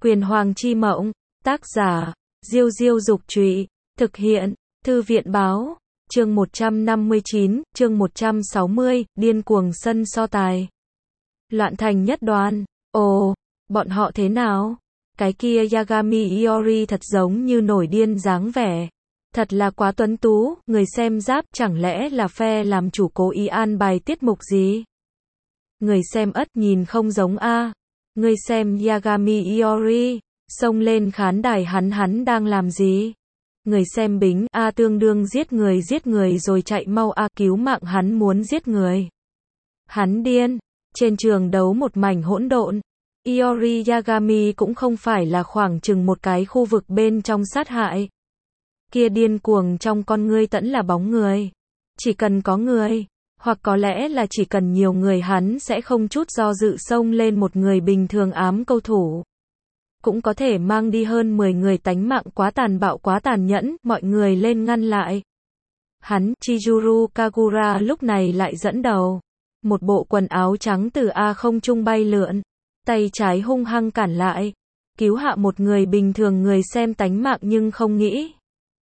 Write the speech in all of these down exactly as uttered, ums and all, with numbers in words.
Quyền Hoàng chi mộng, tác giả, Diêu Diêu Dục Trụy, thực hiện, Thư viện Báo, chương một trăm năm mươi chín, chương một trăm sáu mươi, điên cuồng sân so tài. Loạn thành nhất đoàn, ồ, bọn họ thế nào? Cái kia Yagami Iori thật giống như nổi điên dáng vẻ. Thật là quá tuấn tú, người xem giáp, chẳng lẽ là phe làm chủ cố ý an bài tiết mục gì? Người xem ất nhìn không giống a. Người xem Yagami Iori, xông lên khán đài hắn hắn đang làm gì? Người xem bính a tương đương giết người giết người rồi chạy mau a cứu mạng hắn muốn giết người. Hắn điên, trên trường đấu một mảnh hỗn độn. Iori Yagami cũng không phải là khoảng chừng một cái khu vực bên trong sát hại. Kia điên cuồng trong con ngươi tẫn là bóng người. Chỉ cần có người, hoặc có lẽ là chỉ cần nhiều người hắn sẽ không chút do dự xông lên một người bình thường ám câu thủ. Cũng có thể mang đi hơn mười người tánh mạng quá tàn bạo quá tàn nhẫn, mọi người lên ngăn lại. Hắn, Chizuru Kagura lúc này lại dẫn đầu. Một bộ quần áo trắng từ A không trung bay lượn. Tay trái hung hăng cản lại. Cứu hạ một người bình thường người xem tánh mạng nhưng không nghĩ.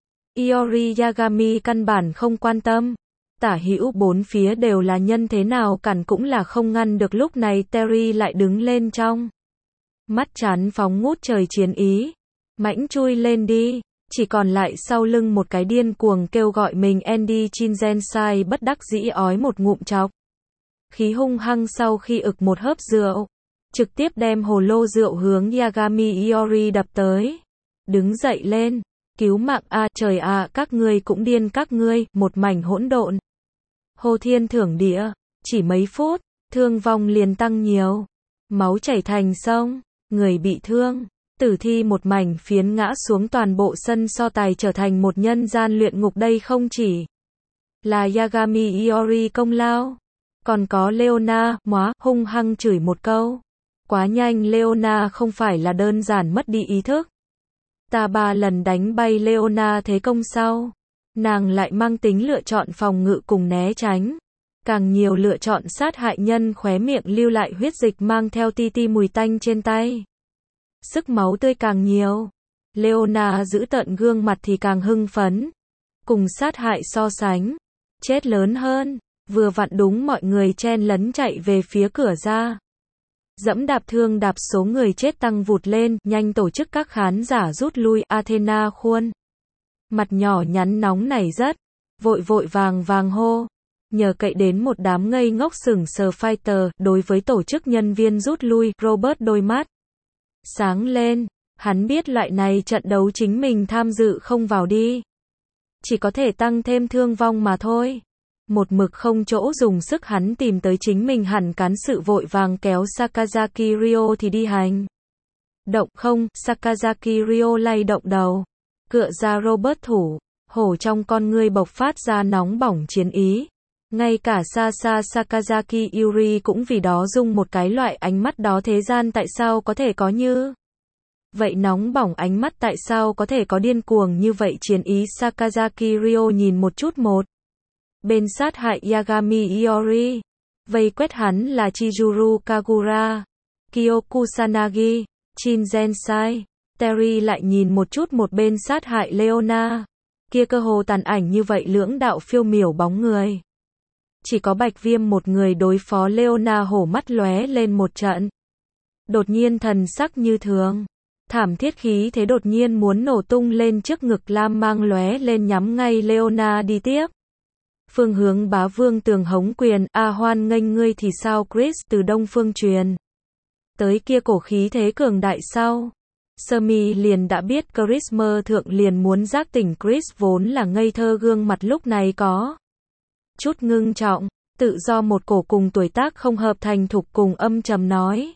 Iori Yagami căn bản không quan tâm. Tả hữu bốn phía đều là nhân thế nào cản cũng là không ngăn được lúc này Terry lại đứng lên trong. Mắt chán phóng ngút trời chiến ý. Mãnh chui lên đi. Chỉ còn lại sau lưng một cái điên cuồng kêu gọi mình Andy Shinzensai bất đắc dĩ ói một ngụm chọc. Khí hung hăng sau khi ực một hớp rượu. Trực tiếp đem hồ lô rượu hướng Yagami Iori đập tới. Đứng dậy lên. Cứu mạng a trời a các ngươi cũng điên các ngươi, một mảnh hỗn độn. Hô thiên thưởng địa. Chỉ mấy phút, thương vong liền tăng nhiều. Máu chảy thành sông. Người bị thương, tử thi một mảnh phiến ngã xuống toàn bộ sân so tài trở thành một nhân gian luyện ngục đây không chỉ là Yagami Iori công lao, còn có Leona, móa, hung hăng chửi một câu. Quá nhanh Leona không phải là đơn giản mất đi ý thức. Ta ba lần đánh bay Leona thế công sau. Nàng lại mang tính lựa chọn phòng ngự cùng né tránh. Càng nhiều lựa chọn sát hại nhân khóe miệng lưu lại huyết dịch mang theo ti ti mùi tanh trên tay. Sức máu tươi càng nhiều. Leona giữ tận gương mặt thì càng hưng phấn. Cùng sát hại so sánh. Chết lớn hơn. Vừa vặn đúng mọi người chen lấn chạy về phía cửa ra. Dẫm đạp thương đạp số người chết tăng vụt lên. Nhanh tổ chức các khán giả rút lui. Athena khuôn mặt nhỏ nhắn nóng này rất. Vội vội vàng vàng hô. Nhờ cậy đến một đám ngây ngốc sừng sờ fighter, đối với tổ chức nhân viên rút lui, Robert đôi mắt sáng lên, hắn biết loại này trận đấu chính mình tham dự không vào đi. Chỉ có thể tăng thêm thương vong mà thôi. Một mực không chỗ dùng sức hắn tìm tới chính mình hẳn cán sự vội vàng kéo Sakazaki Ryo thì đi hành. Động không, Sakazaki Ryo lay động đầu. Cựa ra Robert thủ, hổ trong con ngươi bộc phát ra nóng bỏng chiến ý. Ngay cả xa xa Sakazaki Yuri cũng vì đó dùng một cái loại ánh mắt đó thế gian tại sao có thể có như vậy nóng bỏng ánh mắt tại sao có thể có điên cuồng như vậy chiến ý Sakazaki Ryo nhìn một chút một. Bên sát hại Yagami Iori. Vây quét hắn là Chizuru Kagura, Kyo Kusanagi, Shinzensai. Terry lại nhìn một chút một bên sát hại Leona. Kia cơ hồ tàn ảnh như vậy lưỡng đạo phiêu miểu bóng người. Chỉ có Bạch Viêm một người đối phó Leona hổ mắt lóe lên một trận. Đột nhiên thần sắc như thường. Thảm thiết khí thế đột nhiên muốn nổ tung lên trước ngực lam mang lóe lên nhắm ngay Leona đi tiếp. Phương hướng bá vương tường hống quyền, a hoan nghênh ngươi thì sao Chris từ đông phương truyền. Tới kia cổ khí thế cường đại sau. Sami liền đã biết Charisma thượng liền muốn giác tỉnh Chris vốn là ngây thơ gương mặt lúc này có chút ngưng trọng, tự do một cổ cùng tuổi tác không hợp thành thục cùng âm trầm nói.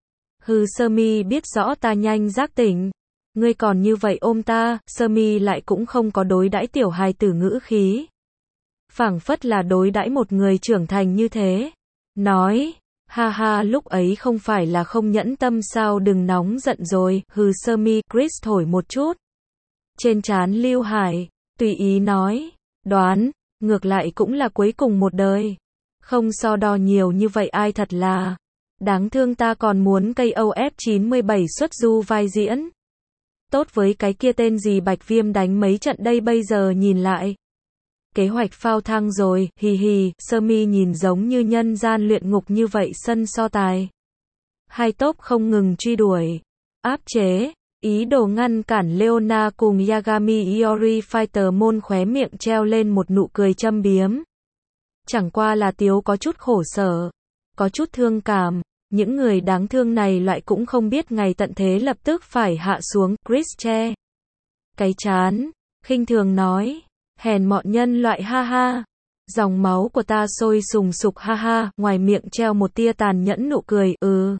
Hừ Sami biết rõ ta nhanh giác tỉnh. Ngươi còn như vậy ôm ta, Sami lại cũng không có đối đãi tiểu hài tử ngữ khí. Phảng phất là đối đãi một người trưởng thành như thế. Nói, ha ha lúc ấy không phải là không nhẫn tâm sao đừng nóng giận rồi, hừ Sami, Chris thổi một chút. Trên trán Lưu Hải, tùy ý nói, đoán. Ngược lại cũng là cuối cùng một đời. Không so đo nhiều như vậy ai thật là. Đáng thương ta còn muốn cây O F chín mươi bảy xuất du vai diễn. Tốt với cái kia tên gì Bạch Viêm đánh mấy trận đây bây giờ nhìn lại. Kế hoạch phao thang rồi, hì hì, sơ mi nhìn giống như nhân gian luyện ngục như vậy sân so tài. Hai tốp không ngừng truy đuổi, áp chế, ý đồ ngăn cản Leona cùng Yagami Iori Fighter môn khóe miệng treo lên một nụ cười châm biếm. Chẳng qua là Tiếu có chút khổ sở, có chút thương cảm, những người đáng thương này lại cũng không biết ngày tận thế lập tức phải hạ xuống, Chris che cái chán, khinh thường nói, hèn mọn nhân loại ha ha, dòng máu của ta sôi sùng sục ha ha, ngoài miệng treo một tia tàn nhẫn nụ cười, ừ.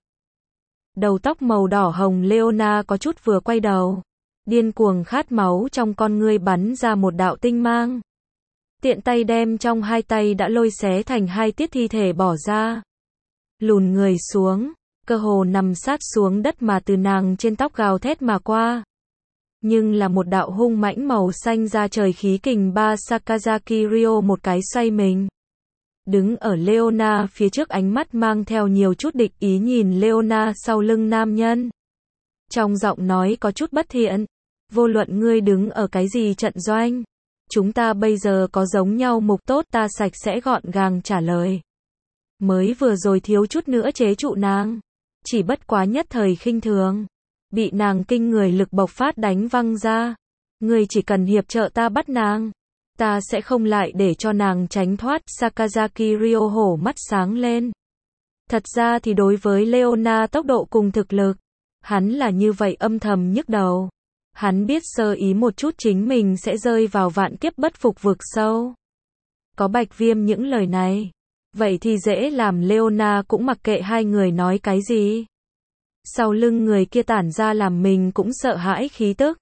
Đầu tóc màu đỏ hồng Leona có chút vừa quay đầu, điên cuồng khát máu trong con ngươi bắn ra một đạo tinh mang. Tiện tay đem trong hai tay đã lôi xé thành hai tiết thi thể bỏ ra. Lùn người xuống, cơ hồ nằm sát xuống đất mà từ nàng trên tóc gào thét mà qua. Nhưng là một đạo hung mãnh màu xanh ra trời khí kình ba Sakazaki Ryo một cái xoay mình. Đứng ở Leona phía trước ánh mắt mang theo nhiều chút địch ý nhìn Leona sau lưng nam nhân. Trong giọng nói có chút bất thiện. Vô luận ngươi đứng ở cái gì trận doanh. Chúng ta bây giờ có giống nhau mục tốt ta sạch sẽ gọn gàng trả lời. Mới vừa rồi thiếu chút nữa chế trụ nàng. Chỉ bất quá nhất thời khinh thường. Bị nàng kinh người lực bộc phát đánh văng ra. Ngươi chỉ cần hiệp trợ ta bắt nàng. Ta sẽ không lại để cho nàng tránh thoát. Sakazaki Ryo hổ mắt sáng lên. Thật ra thì đối với Leona tốc độ cùng thực lực, hắn là như vậy âm thầm nhức đầu. Hắn biết sơ ý một chút chính mình sẽ rơi vào vạn kiếp bất phục vực sâu. Có Bạch Viêm những lời này, vậy thì dễ làm Leona cũng mặc kệ hai người nói cái gì. Sau lưng người kia tản ra làm mình cũng sợ hãi khí tức.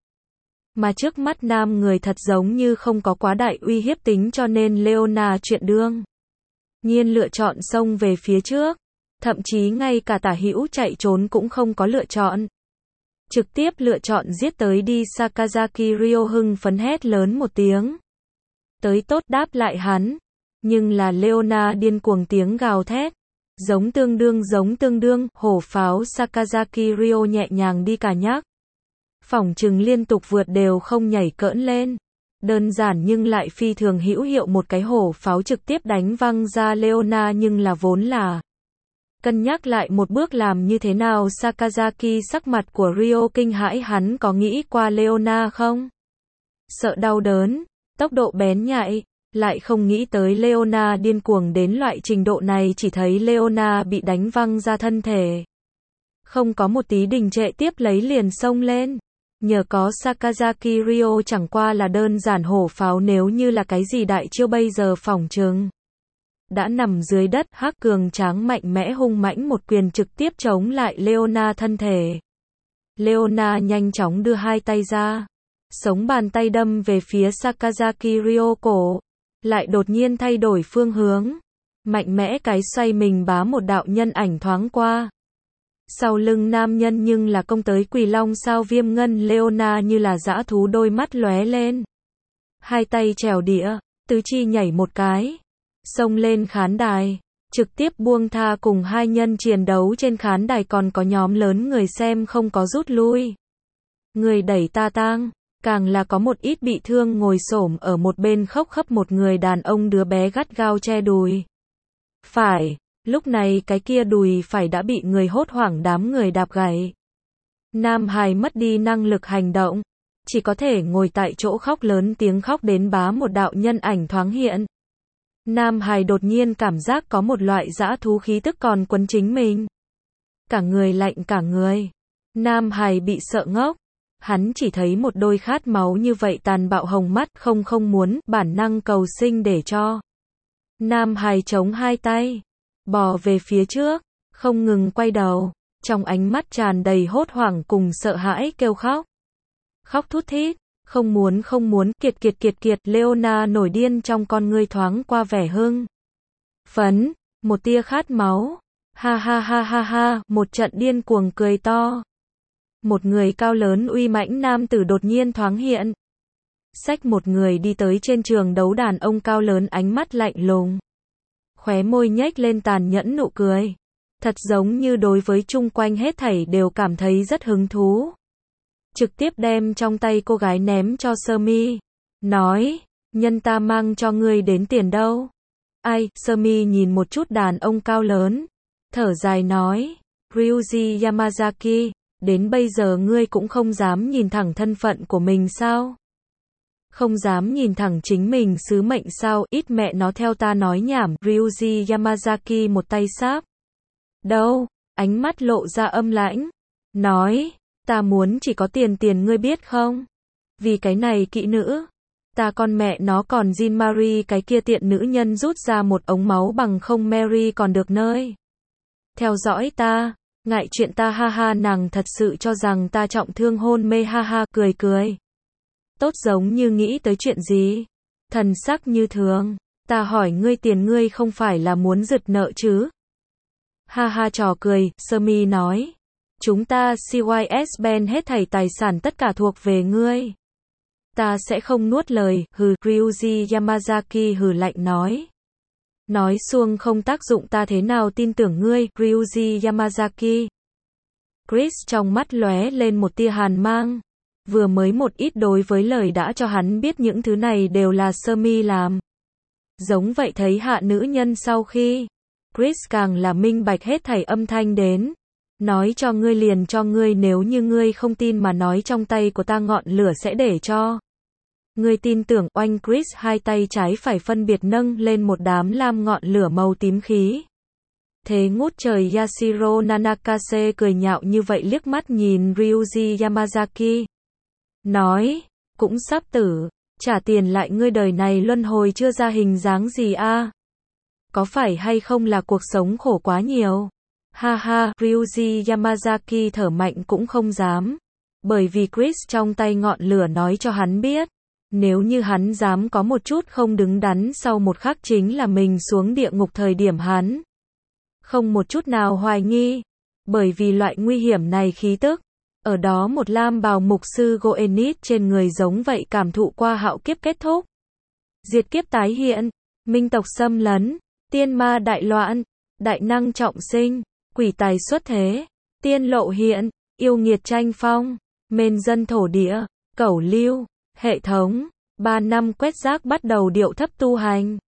Mà trước mắt nam người thật giống như không có quá đại uy hiếp tính cho nên Leona chuyện đương nhiên lựa chọn xông về phía trước. Thậm chí ngay cả tả hữu chạy trốn cũng không có lựa chọn. Trực tiếp lựa chọn giết tới đi. Sakazaki Ryo hưng phấn hét lớn một tiếng. Tới tốt đáp lại hắn. Nhưng là Leona điên cuồng tiếng gào thét. Giống tương đương giống tương đương, hổ pháo Sakazaki Ryo nhẹ nhàng đi cả nhắc. Phỏng chừng liên tục vượt đều không nhảy cỡn lên. Đơn giản nhưng lại phi thường hữu hiệu một cái hổ pháo trực tiếp đánh văng ra Leona nhưng là vốn là. Cân nhắc lại một bước làm như thế nào Sakazaki sắc mặt của Ryo kinh hãi hắn có nghĩ qua Leona không? Sợ đau đớn, tốc độ bén nhạy, lại không nghĩ tới Leona điên cuồng đến loại trình độ này chỉ thấy Leona bị đánh văng ra thân thể. Không có một tí đình trệ tiếp lấy liền xông lên. Nhờ có Sakazaki Ryo chẳng qua là đơn giản hổ pháo nếu như là cái gì đại chiêu bây giờ phỏng chừng. Đã nằm dưới đất, hắc cường tráng mạnh mẽ hung mãnh một quyền trực tiếp chống lại Leona thân thể. Leona nhanh chóng đưa hai tay ra. Sống bàn tay đâm về phía Sakazaki Ryo cổ. Lại đột nhiên thay đổi phương hướng. Mạnh mẽ cái xoay mình bá một đạo nhân ảnh thoáng qua. Sau lưng nam nhân nhưng là công tới quỷ long sao viêm ngân Leona như là dã thú đôi mắt lóe lên. Hai tay trèo đĩa, tứ chi nhảy một cái. Xông lên khán đài, trực tiếp buông tha cùng hai nhân chiến đấu trên khán đài còn có nhóm lớn người xem không có rút lui. Người đẩy ta tang, càng là có một ít bị thương ngồi xổm ở một bên khóc khắp một người đàn ông đứa bé gắt gao che đùi. Phải, lúc này cái kia đùi phải đã bị người hốt hoảng đám người đạp gãy. Nam hài mất đi năng lực hành động, chỉ có thể ngồi tại chỗ khóc lớn tiếng khóc đến bá một đạo nhân ảnh thoáng hiện. Nam hài đột nhiên cảm giác có một loại dã thú khí tức còn quấn chính mình. Cả người lạnh cả người. Nam hài bị sợ ngốc. Hắn chỉ thấy một đôi khát máu như vậy tàn bạo hồng mắt không không muốn, bản năng cầu sinh để cho. Nam hài chống hai tay. Bò về phía trước. Không ngừng quay đầu. Trong ánh mắt tràn đầy hốt hoảng cùng sợ hãi kêu khóc. Khóc thút thít. Không muốn không muốn, kiệt kiệt kiệt kiệt, Leona nổi điên trong con ngươi thoáng qua vẻ hưng phấn, một tia khát máu. Ha ha ha ha ha, một trận điên cuồng cười to. Một người cao lớn uy mãnh nam tử đột nhiên thoáng hiện. Xách một người đi tới trên trường đấu đàn ông cao lớn ánh mắt lạnh lùng. Khóe môi nhếch lên tàn nhẫn nụ cười. Thật giống như đối với chung quanh hết thảy đều cảm thấy rất hứng thú. Trực tiếp đem trong tay cô gái ném cho Sơ Mi. Nói, nhân ta mang cho ngươi đến tiền đâu. Ai, Sơ Mi nhìn một chút đàn ông cao lớn. Thở dài nói, Ryuji Yamazaki, đến bây giờ ngươi cũng không dám nhìn thẳng thân phận của mình sao? Không dám nhìn thẳng chính mình sứ mệnh sao? Ít mẹ nó theo ta nói nhảm. Ryuji Yamazaki một tay sáp. Đâu? Ánh mắt lộ ra âm lãnh. Nói, ta muốn chỉ có tiền tiền ngươi biết không? Vì cái này kỹ nữ. Ta con mẹ nó còn Jin Marie cái kia tiện nữ nhân rút ra một ống máu bằng không Mary còn được nơi. Theo dõi ta. Ngại chuyện ta ha ha, nàng thật sự cho rằng ta trọng thương hôn mê ha ha, cười cười. Tốt giống như nghĩ tới chuyện gì. Thần sắc như thường. Ta hỏi ngươi tiền ngươi không phải là muốn rực nợ chứ? Ha ha trò cười, Sơ Mi nói. Chúng ta xê i ét Band hết thảy tài sản tất cả thuộc về ngươi. Ta sẽ không nuốt lời, hừ, Ryuji Yamazaki hừ lạnh nói. Nói xuông không tác dụng ta thế nào tin tưởng ngươi, Ryuji Yamazaki. Chris trong mắt lóe lên một tia hàn mang. Vừa mới một ít đối với lời đã cho hắn biết những thứ này đều là Sơ Mi làm. Giống vậy thấy hạ nữ nhân sau khi. Chris càng là minh bạch hết thảy âm thanh đến. Nói cho ngươi liền cho ngươi, nếu như ngươi không tin mà nói trong tay của ta ngọn lửa sẽ để cho. Ngươi tin tưởng. Oanh, Chris hai tay trái phải phân biệt nâng lên một đám lam ngọn lửa màu tím khí. Thế ngút trời Yashiro Nanakase cười nhạo như vậy liếc mắt nhìn Ryuji Yamazaki. Nói, cũng sắp tử, trả tiền lại ngươi đời này luân hồi chưa ra hình dáng gì a? À? Có phải hay không là cuộc sống khổ quá nhiều? Ha ha, Ryuji Yamazaki thở mạnh cũng không dám. Bởi vì Chris trong tay ngọn lửa nói cho hắn biết. Nếu như hắn dám có một chút không đứng đắn sau một khắc chính là mình xuống địa ngục thời điểm hắn. Không một chút nào hoài nghi. Bởi vì loại nguy hiểm này khí tức. Ở đó một lam bào mục sư Goenit trên người giống vậy cảm thụ qua hạo kiếp kết thúc. Diệt kiếp tái hiện. Minh tộc xâm lấn. Tiên ma đại loạn. Đại năng trọng sinh. Quỷ tài xuất thế. Tiên lộ hiện. Yêu nghiệt tranh phong. Mên dân thổ địa. Cẩu lưu. Hệ thống. Ba năm quét rác bắt đầu điệu thấp tu hành.